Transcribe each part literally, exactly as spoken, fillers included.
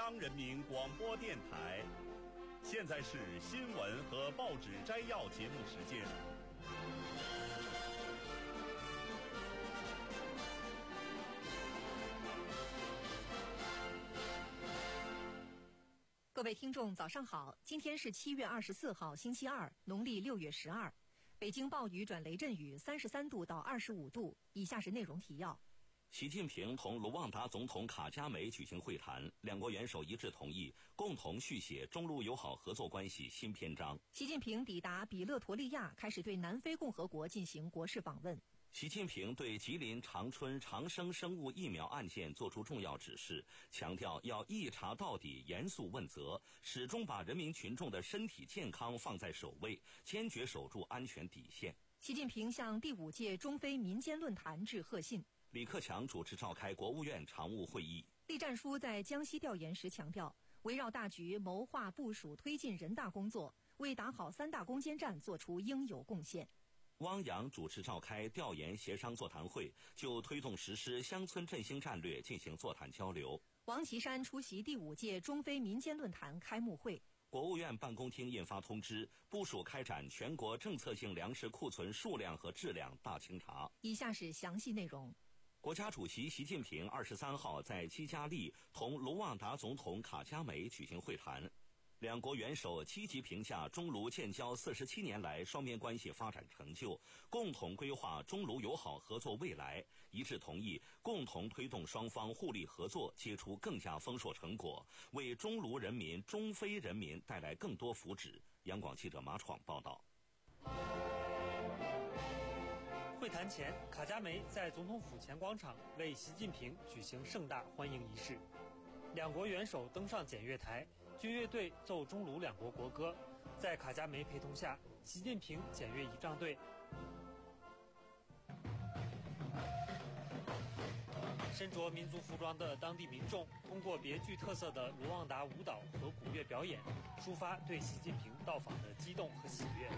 央人民广播电台。现在是新闻和报纸摘要节目时间。 各位听众早上好，今天是七月二十四号星期二，农历六月十二。北京暴雨转雷阵雨，三十三度到二十五度。以下是内容提要。 习近平同卢旺达总统卡加梅举行会谈，两国元首一致同意共同续写中卢友好合作关系新篇章。 习近平抵达比勒陀利亚，开始对南非共和国进行国事访问。 习近平对吉林长春长生生物疫苗案件作出重要指示，强调要一查到底，严肃问责，始终把人民群众的身体健康放在首位，坚决守住安全底线。 习近平向第五届中非民间论坛致贺信。 李克强主持召开国务院常务会议。 栗战书在江西调研时强调，围绕大局谋划部署推进人大工作，为打好三大攻坚战做出应有贡献。 汪洋主持召开调研协商座谈会，就推动实施乡村振兴战略进行座谈交流。 王岐山出席第五届中非民间论坛开幕会。 国务院办公厅印发通知，部署开展全国政策性粮食库存数量和质量大清查。 以下是详细内容。 国家主席习近平二十三号在基加利同卢旺达总统卡加梅举行会谈，两国元首积极评价中卢建交四十七年来双边关系发展成就，共同规划中卢友好合作未来，一致同意共同推动双方互利合作结出更加丰硕成果，为中卢人民、中非人民带来更多福祉。央广记者马闯报道。 会谈前，卡加梅在总统府前广场为习近平举行盛大欢迎仪式。两国元首登上检阅台，军乐队奏中卢两国国歌。在卡加梅陪同下，习近平检阅仪仗队。身着民族服装的当地民众通过别具特色的卢旺达舞蹈和鼓乐表演，抒发对习近平到访的激动和喜悦。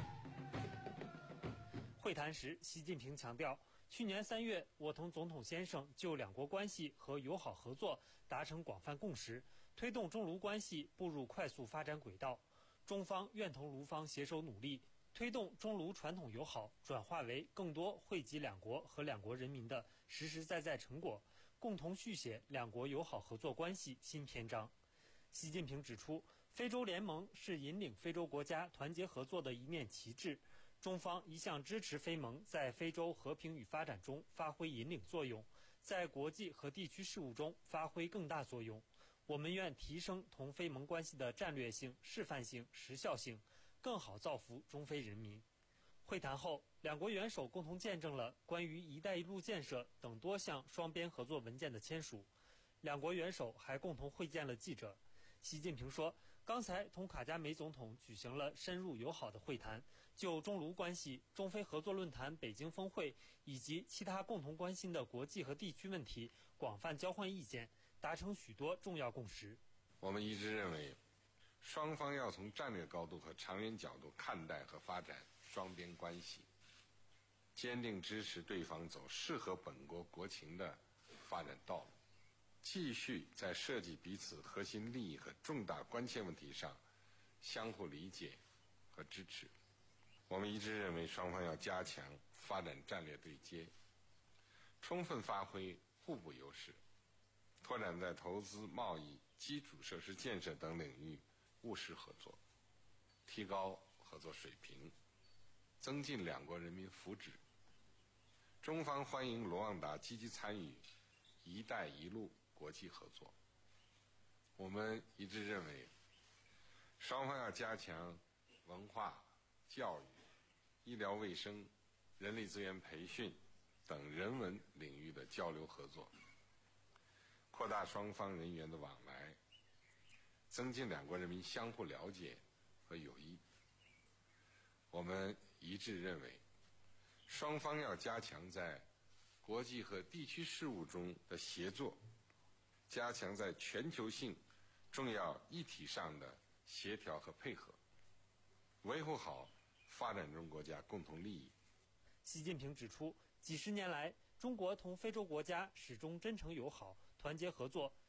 会谈时，习近平强调，去年三月，我同总统先生就两国关系和友好合作达成广泛共识，推动中卢关系步入快速发展轨道。中方愿同卢方携手努力，推动中卢传统友好转化为更多惠及两国和两国人民的实实在在成果，共同续写两国友好合作关系新篇章。习近平指出，非洲联盟是引领非洲国家团结合作的一面旗帜，中方一向支持非盟在非洲和平与发展中发挥引领作用，在国际和地区事务中发挥更大作用。我们愿提升同非盟关系的战略性、示范性、时效性，更好造福中非人民。会谈后，两国元首共同见证了关于“一带一路”建设等多项双边合作文件的签署。两国元首还共同会见了记者。习近平说，刚才同卡加梅总统举行了深入友好的会谈，就中卢关系、中非合作论坛北京峰会以及其他共同关心的国际和地区问题广泛交换意见，达成许多重要共识。 我们一致认为，双方要从战略高度和长远角度看待和发展双边关系，坚定支持对方走适合本国国情的发展道路，继续在涉及彼此核心利益和重大关切问题上相互理解和支持。我们一致认为，双方要加强发展战略对接，充分发挥互补优势，拓展在投资、贸易、基础设施建设等领域务实合作，提高合作水平，增进两国人民福祉。中方欢迎卢旺达积极参与“一带一路”国际合作。我们一致认为，双方要加强文化、教育、医疗卫生、人力资源培训等人文领域的交流合作，扩大双方人员的往来，增进两国人民相互了解和友谊。我们一致认为，双方要加强在国际和地区事务中的协作，加强在全球性重要议题上的协调和配合，维护好发展中国家共同利益。 习近平指出，几十年来，中国同非洲国家始终真诚友好、团结合作，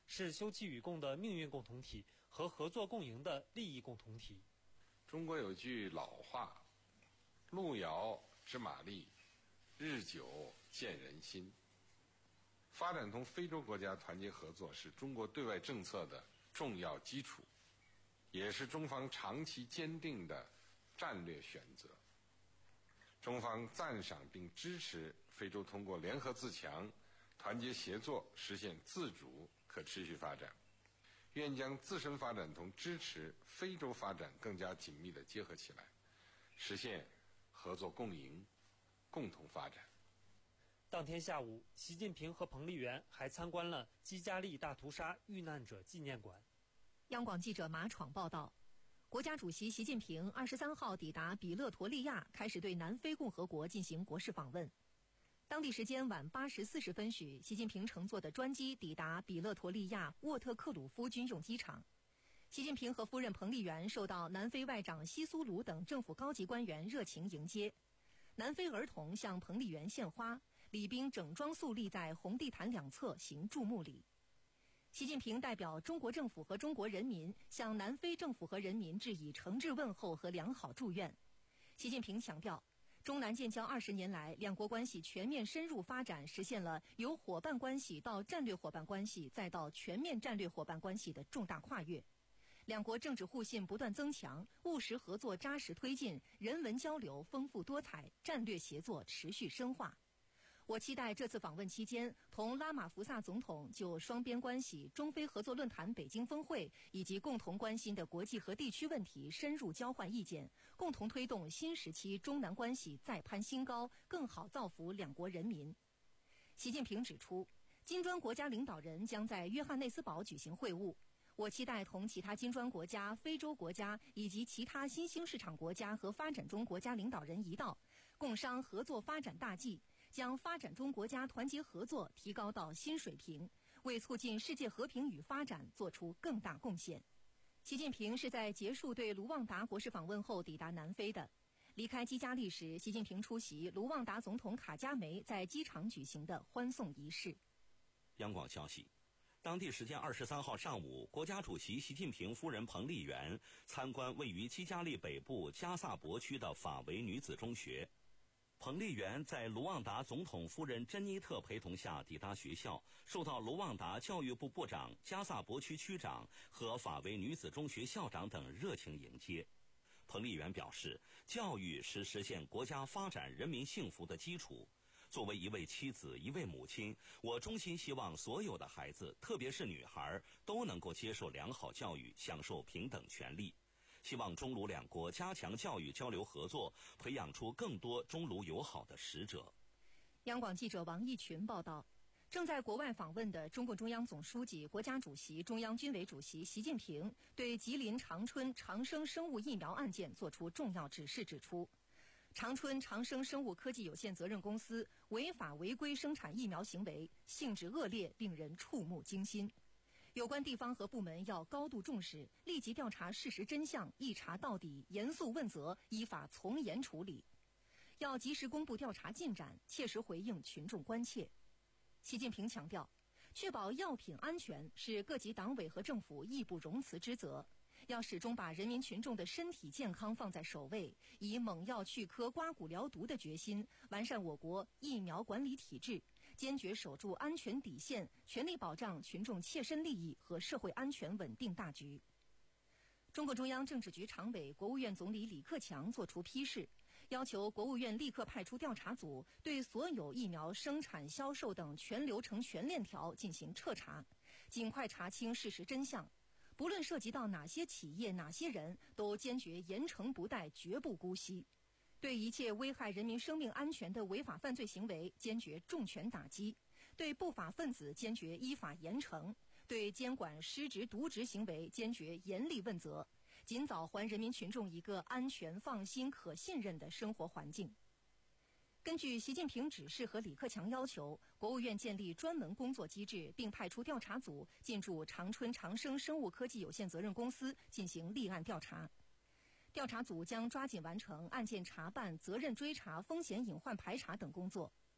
是休戚与共的命运共同体和合作共赢的利益共同体。 中国有句老话：“路遥知马力，日久见人心。”发展同非洲国家团结合作是中国对外政策的重要基础，也是中方长期坚定的战略选择。中方赞赏并支持非洲通过联合自强、团结协作实现自主可持续发展，愿将自身发展同支持非洲发展更加紧密地结合起来，实现合作共赢、共同发展。 当天下午，习近平和彭丽媛还参观了基加利大屠杀遇难者纪念馆。 央广记者马闯报道，国家主席习近平二十三号抵达比勒陀利亚，开始对南非共和国进行国事访问。当地时间晚八时四十分许，习近平乘坐的专机抵达比勒陀利亚沃特克鲁夫军用机场。习近平和夫人彭丽媛受到南非外长西苏鲁等政府高级官员热情迎接。南非儿童向彭丽媛献花，礼宾整装肃立在红地毯两侧行注目礼。习近平代表中国政府和中国人民向南非政府和人民致以诚挚问候和良好祝愿。习近平强调，中南建交二十年来，两国关系全面深入发展，实现了由伙伴关系到战略伙伴关系再到全面战略伙伴关系的重大跨越。两国政治互信不断增强，务实合作扎实推进，人文交流丰富多彩，战略协作持续深化。我期待这次访问期间，同拉马福萨总统就双边关系、中非合作论坛北京峰会以及共同关心的国际和地区问题深入交换意见，共同推动新时期中南关系再攀新高，更好造福两国人民。习近平指出，金砖国家领导人将在约翰内斯堡举行会晤。我期待同其他金砖国家、非洲国家以及其他新兴市场国家和发展中国家领导人一道，共商合作发展大计，将发展中国家团结合作提高到新水平，为促进世界和平与发展做出更大贡献。习近平是在结束对卢旺达国事访问后抵达南非的。离开基加利时，习近平出席卢旺达总统卡加梅在机场举行的欢送仪式。 央广消息，当地时间二十三号上午，国家主席习近平夫人彭丽媛参观位于基加利北部加萨博区的法维女子中学。彭丽媛在卢旺达总统夫人珍妮特陪同下抵达学校，受到卢旺达教育部部长、加萨博区区长和法维女子中学校长等热情迎接。彭丽媛表示，教育是实现国家发展、人民幸福的基础。作为一位妻子、一位母亲，我衷心希望所有的孩子，特别是女孩，都能够接受良好教育，享受平等权利。希望中卢两国加强教育交流合作，培养出更多中卢友好的使者。 央广记者王义群报道，正在国外访问的中共中央总书记、国家主席、中央军委主席习近平对吉林长春长生生物疫苗案件作出重要指示，指出，长春长生生物科技有限责任公司违法违规生产疫苗行为性质恶劣，令人触目惊心。有关地方和部门要高度重视，立即调查事实真相，一查到底，严肃问责，依法从严处理。要及时公布调查进展，切实回应群众关切。习近平强调，确保药品安全是各级党委和政府义不容辞之责。要始终把人民群众的身体健康放在首位，以猛药去疴、刮骨疗毒的决心，完善我国疫苗管理体制，坚决守住安全底线，全力保障群众切身利益和社会安全稳定大局。中共中央政治局常委、国务院总理李克强作出批示，要求国务院立刻派出调查组，对所有疫苗生产、销售等全流程、全链条进行彻查，尽快查清事实真相。不论涉及到哪些企业、哪些人，都坚决严惩不贷，绝不姑息。对一切危害人民生命安全的违法犯罪行为，坚决重拳打击；对不法分子，坚决依法严惩；对监管失职渎职行为，坚决严厉问责，尽早还人民群众一个安全、放心、可信任的生活环境。根据习近平指示和李克强要求，国务院建立专门工作机制，并派出调查组进驻长春长生生物科技有限责任公司进行立案调查。调查组将抓紧完成案件查办、责任追查、风险隐患排查等工作。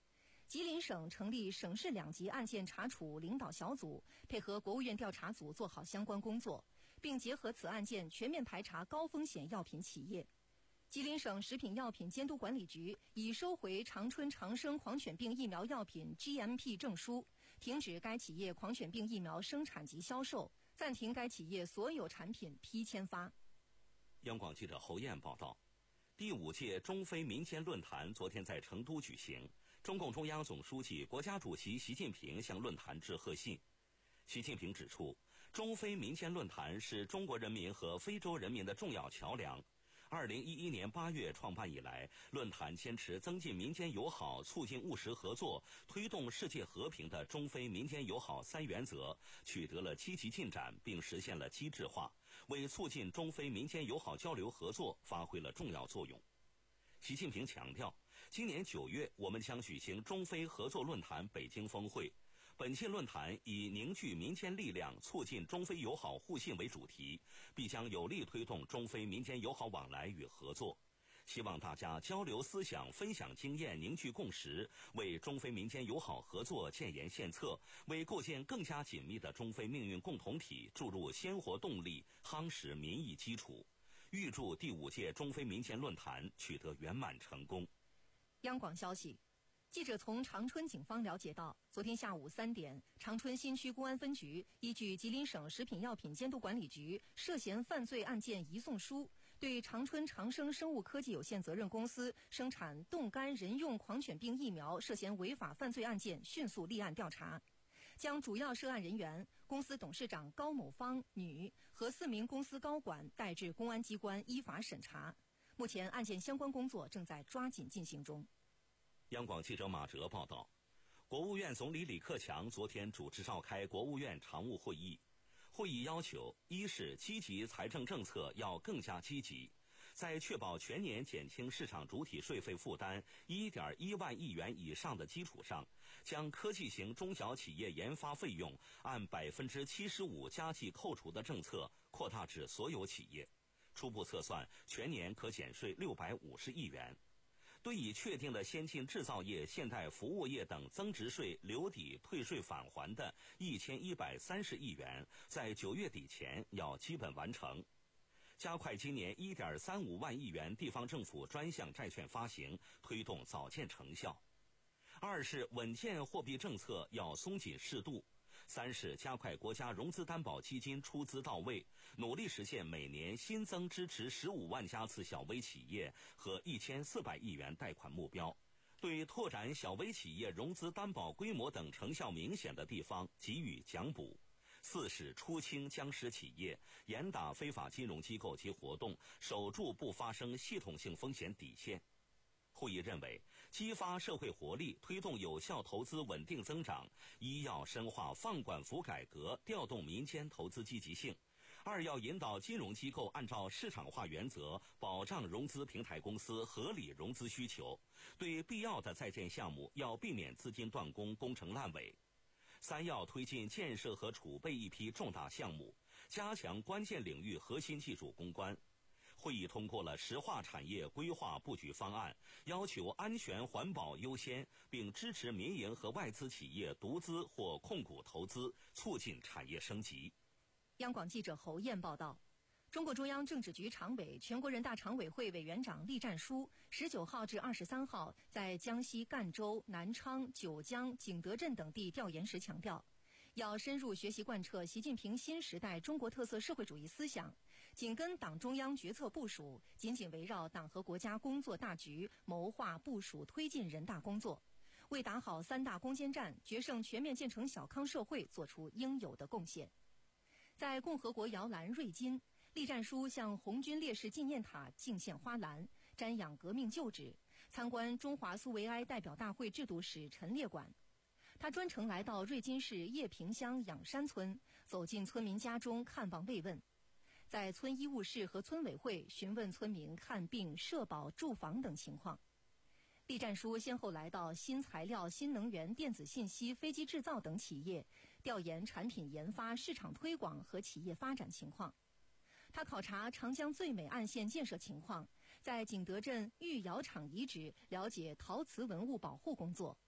吉林省成立省市两级案件查处领导小组，配合国务院调查组做好相关工作，并结合此案件全面排查高风险药品企业。吉林省食品药品监督管理局已收回长春长生狂犬病疫苗药品 G M P 证书，停止该企业狂犬病疫苗生产及销售，暂停该企业所有产品批签发。 央广记者侯燕报道，第五届中非民间论坛昨天在成都举行，中共中央总书记、国家主席习近平向论坛致贺信。习近平指出，中非民间论坛是中国人民和非洲人民的重要桥梁。二零一一年八月创办以来，论坛坚持增进民间友好、促进务实合作、推动世界和平的中非民间友好三原则，取得了积极进展，并实现了机制化，为促进中非民间友好交流合作发挥了重要作用。习近平强调，今年九月我们将举行中非合作论坛北京峰会。本届论坛以凝聚民间力量，促进中非友好互信为主题，必将有力推动中非民间友好往来与合作。希望大家交流思想、分享经验、凝聚共识，为中非民间友好合作建言献策，为构建更加紧密的中非命运共同体注入鲜活动力，夯实民意基础。预祝第五届中非民间论坛取得圆满成功。 央广消息，记者从长春警方了解到，昨天下午三点，长春新区公安分局依据吉林省食品药品监督管理局涉嫌犯罪案件移送书，对长春长生生物科技有限责任公司生产冻干人用狂犬病疫苗涉嫌违法犯罪案件迅速立案调查，将主要涉案人员、公司董事长高某芳女和四名公司高管带至公安机关依法审查。目前案件相关工作正在抓紧进行中。 央广记者马哲报道，国务院总理李克强昨天主持召开国务院常务会议。会议要求，一是积极财政政策要更加积极，在确保全年减轻市场主体税费负担 一点一万亿元以上的基础上，将科技型中小企业研发费用按百分之七十五加计扣除的政策扩大至所有企业，初步测算全年可减税六百五十亿元。对已确定的先进制造业、现代服务业等增值税留抵退税返还的一千一百三十亿元，在九月底前要基本完成。加快今年一点三五万亿元地方政府专项债券发行，推动早见成效。二是稳健货币政策要松紧适度。三是加快国家融资担保基金出资到位，努力实现每年新增支持十五万家次小微企业和一千四百亿元贷款目标，对拓展小微企业融资担保规模等成效明显的地方给予奖补。四是出清僵尸企业，严打非法金融机构及活动，守住不发生系统性风险底线。会议认为，激发社会活力，推动有效投资稳定增长，一要深化放管服改革，调动民间投资积极性；二要引导金融机构按照市场化原则，保障融资平台公司合理融资需求；对必要的在建项目，要避免资金断供、工程烂尾；三要推进建设和储备一批重大项目，加强关键领域核心技术攻关。会议通过了石化产业规划布局方案，要求安全环保优先，并支持民营和外资企业独资或控股投资，促进产业升级。 央广记者侯燕报道，中国中央政治局常委、全国人大常委会委员长栗战书十九号至二十三号在江西赣州、南昌、九江、景德镇等地调研时强调，要深入学习贯彻习近平新时代中国特色社会主义思想，紧跟党中央决策部署，紧紧围绕党和国家工作大局，谋划部署推进人大工作，为打好三大攻坚战、决胜全面建成小康社会做出应有的贡献。在共和国摇篮瑞金，栗战书向红军烈士纪念塔敬献花篮，瞻仰革命旧址，参观中华苏维埃代表大会制度史陈列馆。他专程来到瑞金市叶平乡仰山村，走进村民家中看望慰问，在村医务室和村委会询问村民看病、社保、住房等情况。栗战书先后来到新材料、新能源、电子信息、飞机制造等企业，调研产品研发、市场推广和企业发展情况。他考察长江最美岸线建设情况，在景德镇玉窑厂遗址了解陶瓷文物保护工作。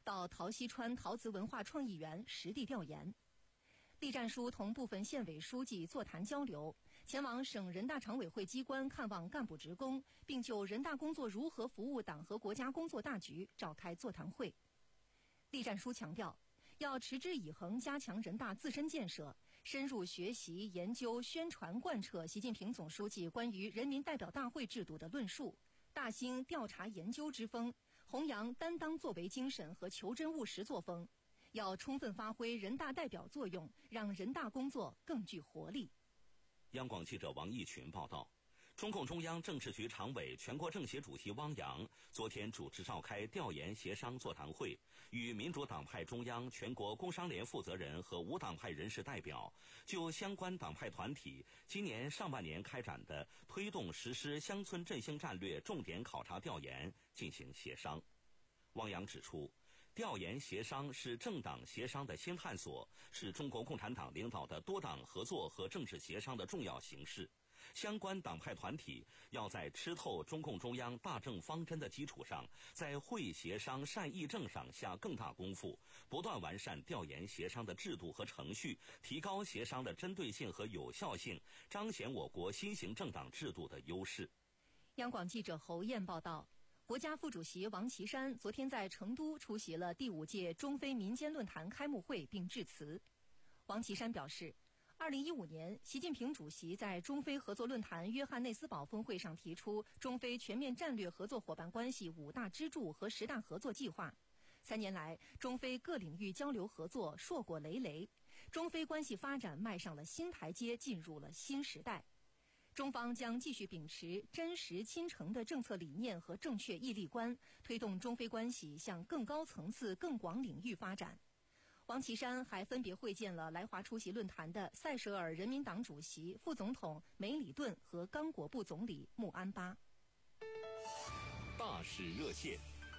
到陶溪川陶瓷文化创意园实地调研。栗战书同部分县委书记座谈交流，前往省人大常委会机关看望干部职工，并就人大工作如何服务党和国家工作大局召开座谈会。栗战书强调，要持之以恒加强人大自身建设，深入学习研究宣传贯彻习近平总书记关于人民代表大会制度的论述，大兴调查研究之风，弘扬担当作为精神和求真务实作风，要充分发挥人大代表作用，让人大工作更具活力。 央广记者王义群报道，中共中央政治局常委、全国政协主席汪洋昨天主持召开调研协商座谈会，与民主党派中央、全国工商联负责人和无党派人士代表就相关党派团体今年上半年开展的推动实施乡村振兴战略重点考察调研进行协商。汪洋指出，调研协商是政党协商的新探索，是中国共产党领导的多党合作和政治协商的重要形式。相关党派团体要在吃透中共中央大政方针的基础上，在会协商善议政上下更大功夫，不断完善调研协商的制度和程序，提高协商的针对性和有效性，彰显我国新型政党制度的优势。 央广记者侯燕报道，国家副主席王岐山昨天在成都出席了第五届中非民间论坛开幕会并致辞。王岐山表示，二零一五年，习近平主席在中非合作论坛约翰内斯堡峰会上提出中非全面战略合作伙伴关系五大支柱和十大合作计划。三年来，中非各领域交流合作硕果累累，中非关系发展迈上了新台阶，进入了新时代。中方将继续秉持真实亲诚的政策理念和正确毅力观，推动中非关系向更高层次、更广领域发展。王岐山还分别会见了来华出席论坛的塞舌尔人民党主席、副总统梅里顿和刚果部总理穆安巴。 大使热线。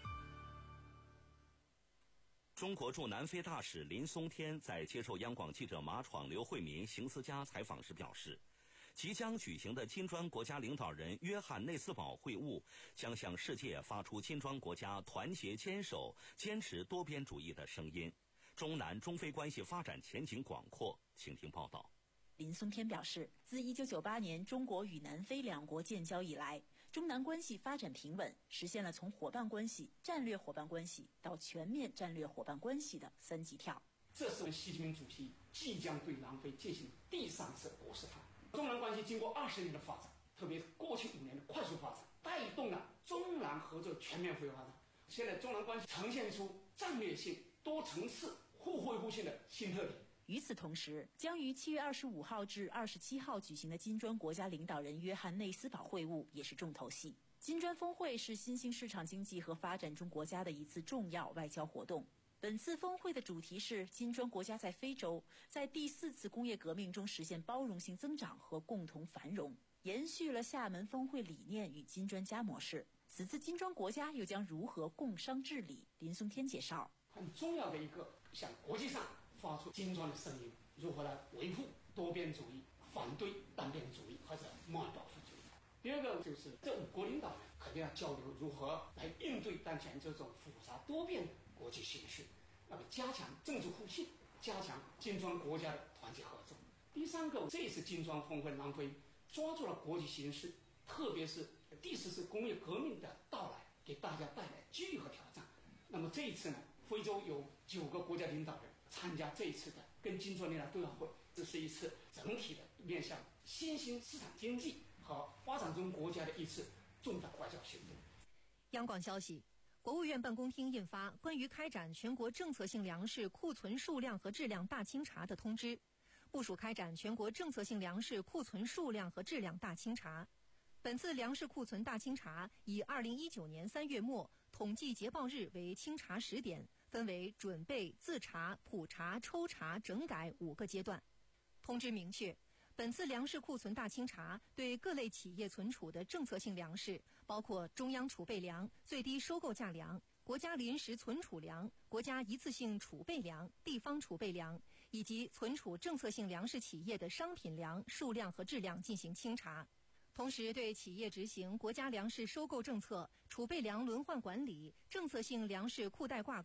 中国驻南非大使林松天在接受央广记者马闯、刘慧民、邢思佳采访时表示，即将举行的金砖国家领导人约翰内斯堡会晤将向世界发出金砖国家团结坚守、坚持多边主义的声音。中南中非关系发展前景广阔，请听报道。 林松天表示，自一九九八年中国与南非两国建交以来，中南关系发展平稳，实现了从伙伴关系、战略伙伴关系到全面战略伙伴关系的三级跳。 这是习近平主席即将对南非进行第三次国事访问。中南关系经过二十年的发展，特别过去五年的快速发展，带动了中南合作全面发展。现在中南关系呈现出战略性、多层次、互惠互信的新特点。 与此同时，将于七月二十五号至二十七号举行的金砖国家领导人约翰内斯堡会晤也是重头戏。金砖峰会是新兴市场经济和发展中国家的一次重要外交活动。本次峰会的主题是金砖国家在非洲在第四次工业革命中实现包容性增长和共同繁荣，延续了厦门峰会理念与金专家模式。此次金砖国家又将如何共商治理？林松天介绍， 很重要的一个向国际上发出金砖的声音，如何来维护多边主义，反对单边主义或者贸易保护主义。第二个就是这五国领导人肯定要交流如何来应对当前这种复杂多变的国际形势，那么加强政治互信，加强金砖国家的团结合作。第三个，这次金砖峰会，南非抓住了国际形势，特别是第四次工业革命的到来，给大家带来机遇和挑战。那么这一次呢，非洲有九个国家领导人参加这一次的跟金砖领导对话会，这是一次整体的面向新兴市场经济和发展中国家的一次重大外交行动。 央广消息，国务院办公厅印发关于开展全国政策性粮食库存数量和质量大清查的通知，部署开展全国政策性粮食库存数量和质量大清查。本次粮食库存大清查以二零一九年三月末统计捷报日为清查时点，分为准备、自查、普查、抽查、整改五个阶段。通知明确，本次粮食库存大清查对各类企业存储的政策性粮食，包括中央储备粮、最低收购价粮、国家临时存储粮、国家一次性储备粮、地方储备粮，以及存储政策性粮食企业的商品粮数量和质量进行清查。同时，对企业执行国家粮食收购政策、储备粮轮换管理、政策性粮食裤带挂钩、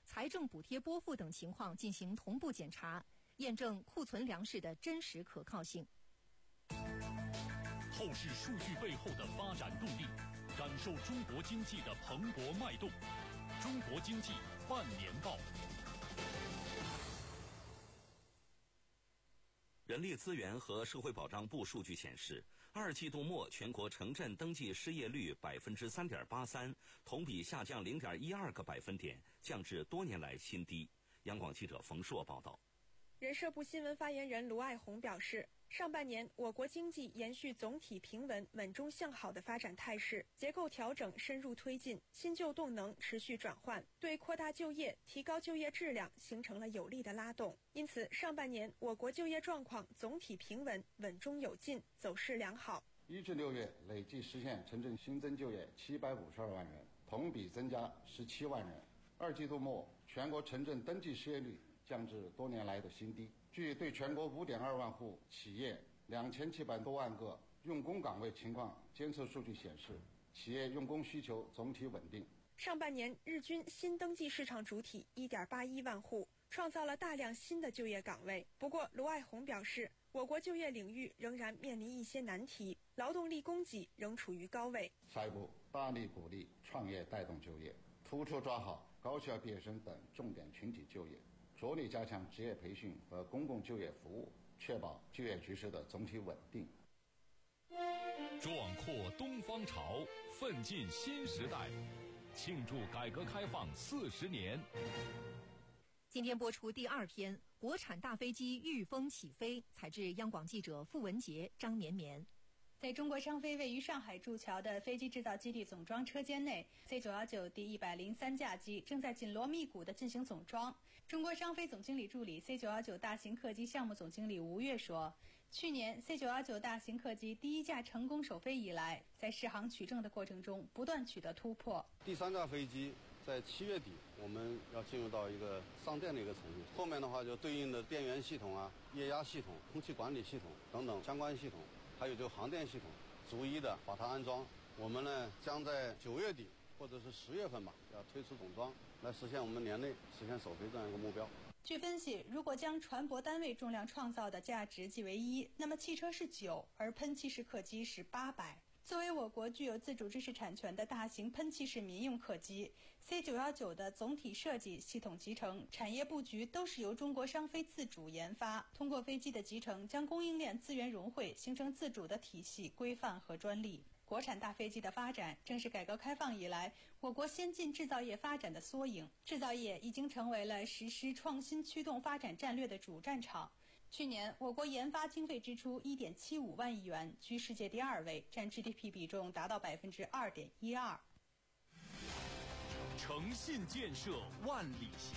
财政补贴拨付等情况进行同步检查，验证库存粮食的真实可靠性。 透视数据背后的发展动力，感受中国经济的蓬勃脉动。中国经济半年报。 人力资源和社会保障部数据显示，二季度末全国城镇登记失业率百分之三点八三，同比下降零点一二个百分点，降至多年来新低。央广记者冯硕报道。 人社部新闻发言人卢爱红表示，上半年我国经济延续总体平稳、稳中向好的发展态势，结构调整深入推进，新旧动能持续转换，对扩大就业、提高就业质量形成了有力的拉动。因此，上半年我国就业状况总体平稳、稳中有进，走势良好。 一至六月累计实现城镇新增就业七百五十二万人，同比增加十七万人。二季度末，全国城镇登记失业率降至多年来的新低。据对全国五点二万户企业、两千七百多万个用工岗位情况监测数据显示，企业用工需求总体稳定。 上半年日均新登记市场主体 一点八一万户，创造了大量新的就业岗位。不过，卢爱红表示，我国就业领域仍然面临一些难题，劳动力供给仍处于高位。 下一步，大力鼓励创业带动就业，突出抓好高校毕业生等重点群体就业，着力加强职业培训和公共就业服务，确保就业局势的总体稳定。 壮阔东方潮，奋进新时代，庆祝改革开放四十年。 今天播出第二篇，国产大飞机御风起飞，采自央广记者付文杰、张绵绵。 在中国商飞位于上海筑桥的飞机制造基地总装车间内 ，C 九一九第一百零三架机正在紧锣密鼓地进行总装。中国商飞总经理助理 C 九一九大型客机项目总经理吴越说，去年 C 九一九大型客机第一架成功首飞以来，在试航取证的过程中不断取得突破。 第三架飞机在七月底，我们要进入到一个上电的一个程序，后面的话就对应的电源系统啊、液压系统、空气管理系统等等相关系统，还有这个航电系统，逐一的把它安装。我们呢将在九月底或者是十月份吧，要推出总装，来实现我们年内实现首飞这样一个目标。 据分析，如果将船舶单位重量创造的价值计为一，那么汽车是九，而喷气式客机是八百。作为我国具有自主知识产权的大型喷气式民用客机 ，C 九一九的总体设计、系统集成、产业布局都是由中国商飞自主研发。通过飞机的集成，将供应链资源融汇，形成自主的体系、规范和专利。国产大飞机的发展，正是改革开放以来我国先进制造业发展的缩影。制造业已经成为了实施创新驱动发展战略的主战场。去年，我国研发经费支出 一点七五万亿元，居世界第二位，占 G D P 比重达到 百分之二点一二。 诚信建设万里行。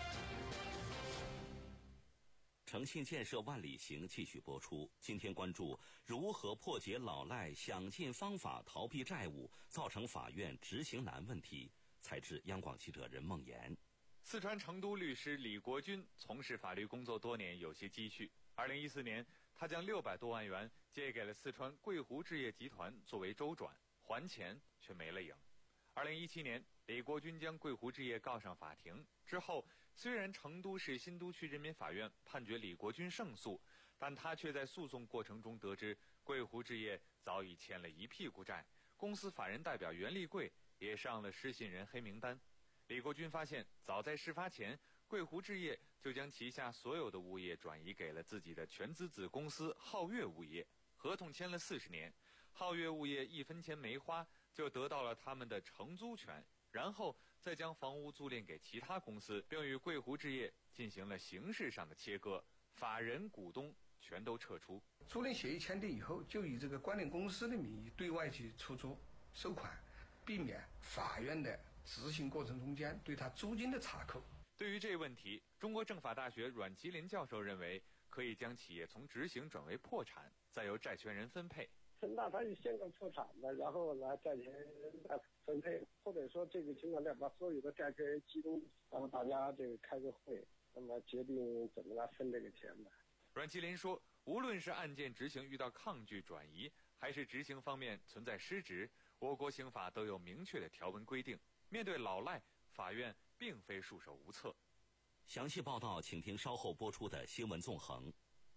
诚信建设万里行继续播出。今天关注如何破解老赖想尽方法逃避债务，造成法院执行难问题。采自央广记者任梦妍。 四川成都律师李国军从事法律工作多年，有些积蓄。二零一四年，他将六百多万元借给了四川桂湖置业集团作为周转，还钱却没了影。二零一七年，李国军将桂湖置业告上法庭之后，虽然成都市新都区人民法院判决李国军胜诉，但他却在诉讼过程中得知桂湖置业早已欠了一屁股债，公司法人代表袁立贵也上了失信人黑名单。李国军发现，早在事发前，桂湖置业就将旗下所有的物业转移给了自己的全资子公司皓月物业，合同签了四十年，皓月物业一分钱没花就得到了他们的承租权，然后再将房屋租赁给其他公司，并与桂湖置业进行了形式上的切割，法人股东全都撤出。 租赁协议签订以后，就以这个关联公司的名义对外去出租收款，避免法院的执行过程中间对他租金的查扣。 对于这个问题，中国政法大学阮吉林教授认为，可以将企业从执行转为破产，再由债权人分配。 那他是先搞破产的，然后来债权人来分配，或者说这个情况下把所有的债权人集中，然后大家这个开个会，那么决定怎么来分这个钱的。 阮吉林说，无论是案件执行遇到抗拒转移，还是执行方面存在失职，我国刑法都有明确的条文规定。面对老赖，法院并非束手无策。 详细报道，请听稍后播出的新闻纵横。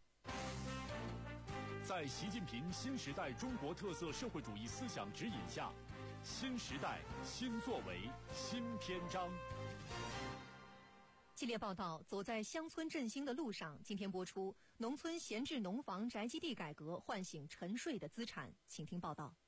在习近平新时代中国特色社会主义思想指引下，新时代新作为新篇章。 系列报道走在乡村振兴的路上，今天播出农村闲置农房宅基地改革唤醒沉睡的资产，请听报道。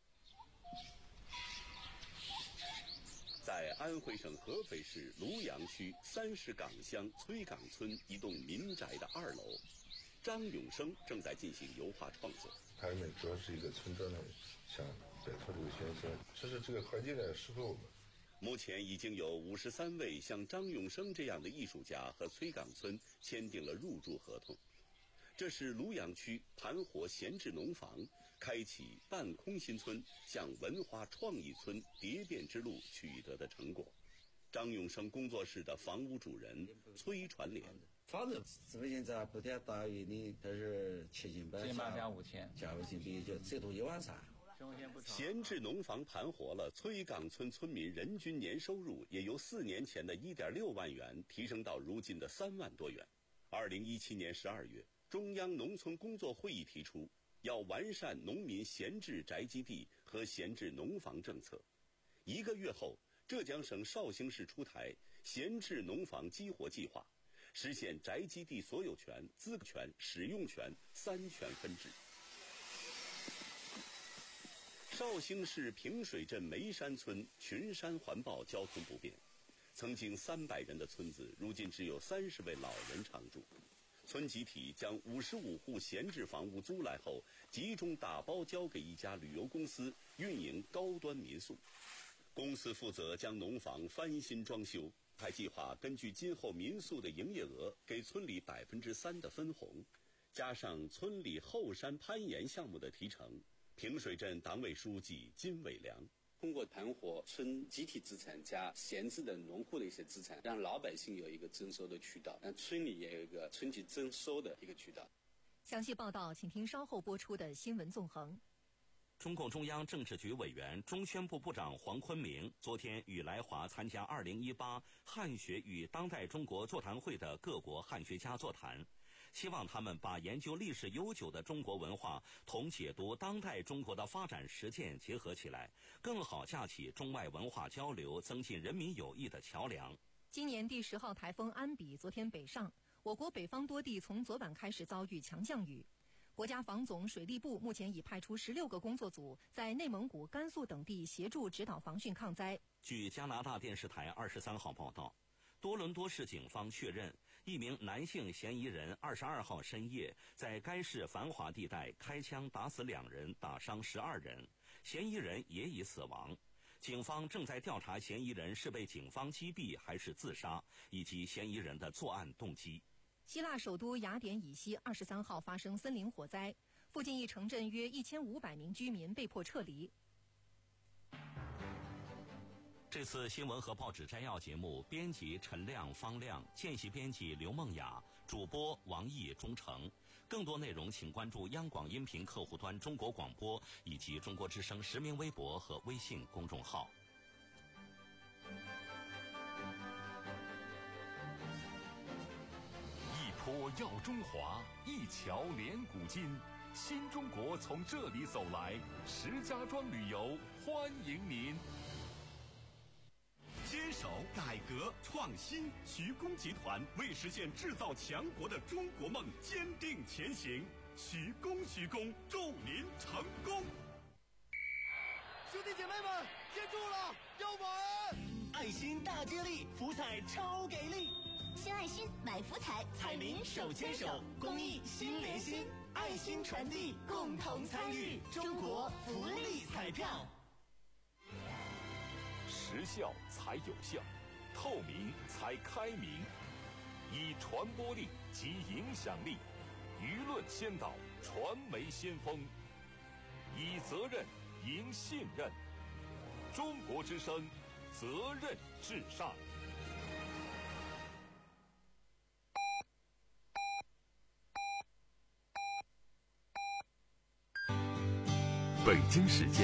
在安徽省合肥市庐阳区三市岗乡崔岗村一栋民宅的二楼，张永生正在进行油画创作。 它里面主要是一个村庄的想摆脱这个喧嚣，其实这个环境呢适合我们。 目前已经有五十三位像张永生这样的艺术家和崔岗村签订了入住合同。这是庐阳区盘活闲置农房，开启半空心村向文化创意村蝶变之路取得的成果。张永生工作室的房屋主人崔传莲， 房子是不是现在不太大于你，它是七千八， 七万两五千， 价位性比就最多一万三。 闲置农房盘活了，崔岗村村民人均年收入也由四年前的一点六万元提升到如今的三万多元。二零一七年十二月，中央农村工作会议提出，要完善农民闲置宅基地和闲置农房政策。一个月后，浙江省绍兴市出台闲置农房激活计划，实现宅基地所有权、资格权、使用权三权分置。绍兴市平水镇梅山村群山环抱，交通不便，曾经三百人的村子，如今只有三十位老人常住。村集体将五十五户闲置房屋租来后，集中打包交给一家旅游公司运营高端民宿。公司负责将农房翻新装修，还计划根据今后民宿的营业额，给村里百分之三的分红，加上村里后山攀岩项目的提成。平水镇党委书记金伟良通过盘活村集体资产加闲置的农户的一些资产，让老百姓有一个征收的渠道，让村里也有一个村级征收的一个渠道。 详细报道，请听稍后播出的新闻纵横。 中共中央政治局委员、中宣部部长黄坤明昨天与来华参加二零一八汉学与当代中国座谈会的各国汉学家座谈。希望他们把研究历史悠久的中国文化同解读当代中国的发展实践结合起来，更好架起中外文化交流、增进人民友谊的桥梁。 今年第十号台风安比昨天北上，我国北方多地从昨晚开始遭遇强降雨。国家防总水利部目前已派出十六个工作组，在内蒙古、甘肃等地协助指导防汛抗灾。 据加拿大电视台二十三号报道，多伦多市警方确认，一名男性嫌疑人二十二号深夜在该市繁华地带开枪打死两人，打伤十二人，嫌疑人也已死亡。警方正在调查嫌疑人是被警方击毙还是自杀，以及嫌疑人的作案动机。 希腊首都雅典以西二十三号发生森林火灾，附近一城镇约一千五百名居民被迫撤离。 这次新闻和报纸摘要节目，编辑陈亮、方亮，见习编辑刘梦雅，主播王毅、钟诚。更多内容请关注央广音频客户端中国广播以及中国之声实名微博和微信公众号。 一坡耀中华，一桥连古今，新中国从这里走来，石家庄旅游欢迎您。 坚守改革创新，徐工集团为实现制造强国的中国梦坚定前行。徐工，徐工，祝您成功！ 兄弟姐妹们，接住了，要买！爱心大接力，福彩超给力！ 新爱心买福彩，彩民手牵手，公益心连心，爱心传递，共同参与，中国福利彩票。 时效才有效，透明才开明，以传播力及影响力，舆论先导，传媒先锋，以责任赢信任。中国之声，责任至上。 北京时间